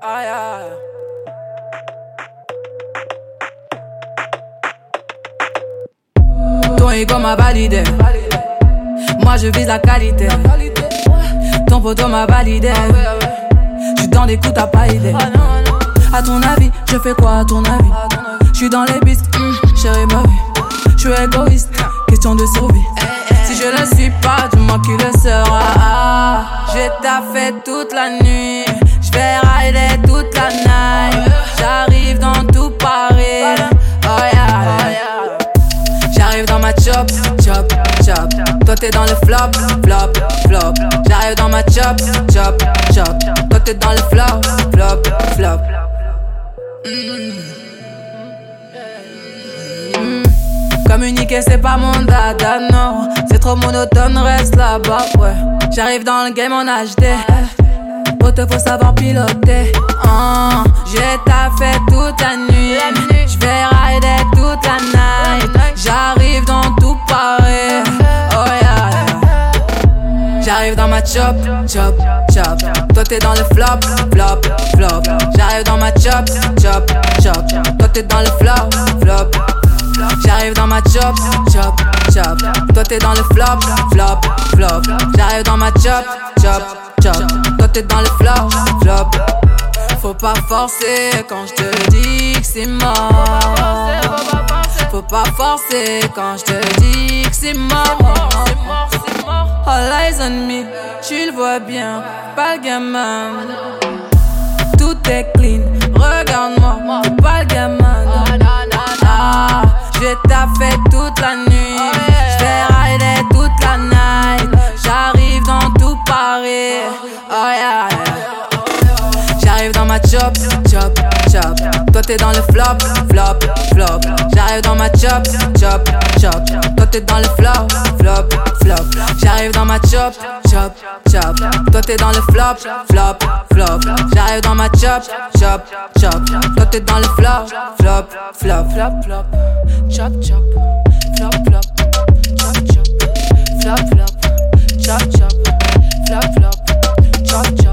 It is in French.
Aïe, aïe. Ton ego m'a validé. Moi je vise la qualité. Ton poteau m'a validé. J'suis dans des coups, t'as pas idée. À ton avis, je fais quoi à ton avis? J'suis dans les pistes, chérie ma vie. J'suis égoïste, question de survie. Si je le suis pas, dis-moi qui le sera. J'ai taffé toute la nuit. J'vais rider toute la night. J'arrive dans tout Paris. Oh yeah. J'arrive dans ma chop, chop, chop. Toi t'es dans le flop, flop, flop. J'arrive dans ma chop, chop, chop. Toi t'es dans le flop, flop, flop. Communiquer c'est pas mon dada, non. C'est trop monotone, reste là-bas, ouais. J'arrive dans le game en HD. Oh, te faut savoir piloter. J'ai taffé toute la nuit. J'vais rider toute la night. J'arrive dans tout Paris. Oh yeah. J'arrive dans ma chop, chop, chop. Toi t'es dans le flop, flop, flop. J'arrive dans ma chop, chop, chop. Toi t'es dans le flop, flop. J'arrive dans ma chop, chop, chop. Toi t'es dans le flop, flop, flop. J'arrive dans ma chop, chop, chop. Toi t'es dans le flop, flop. Faut pas forcer quand je te dis que c'est mort. Faut pas forcer quand je te dis que c'est mort. All eyes on me, tu le vois bien, pas le gamin. Tout est clean, regarde-moi, t'es pas le gamin. J'ai taffé toute la nuit, j'vais rider toute la night. J'arrive dans tout Paris, oh yeah. J'arrive dans ma chop, chop, chop. Toi t'es dans le flop, flop, flop. J'arrive dans ma chop, chop, chop. Toi t'es dans le flop, flop, flop. J'arrive dans ma chop, chop, chop. Toi t'es dans le flop, flop, flop. J'arrive dans ma chop, chop, chop. Toi t'es dans le flop, flop, flop, flop, flop. Chop, chop, flop, flop. Chop, chop, flop, flop. Chop, chop, flop, flop. Chop, chop.